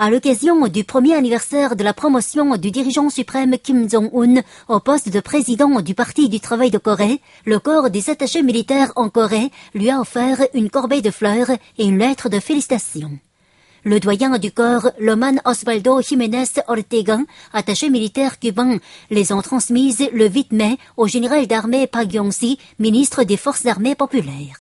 À l'occasion du premier anniversaire de la promotion du dirigeant suprême Kim Jong-un au poste de président du Parti du travail de Corée, le corps des attachés militaires en Corée lui a offert une corbeille de fleurs et une lettre de félicitations. Le doyen du corps, Loman Osvaldo Jiménez Ortega, attaché militaire cubain, les ont transmises le 8 mai au général d'armée Park Yong-si, ministre des Forces armées populaires.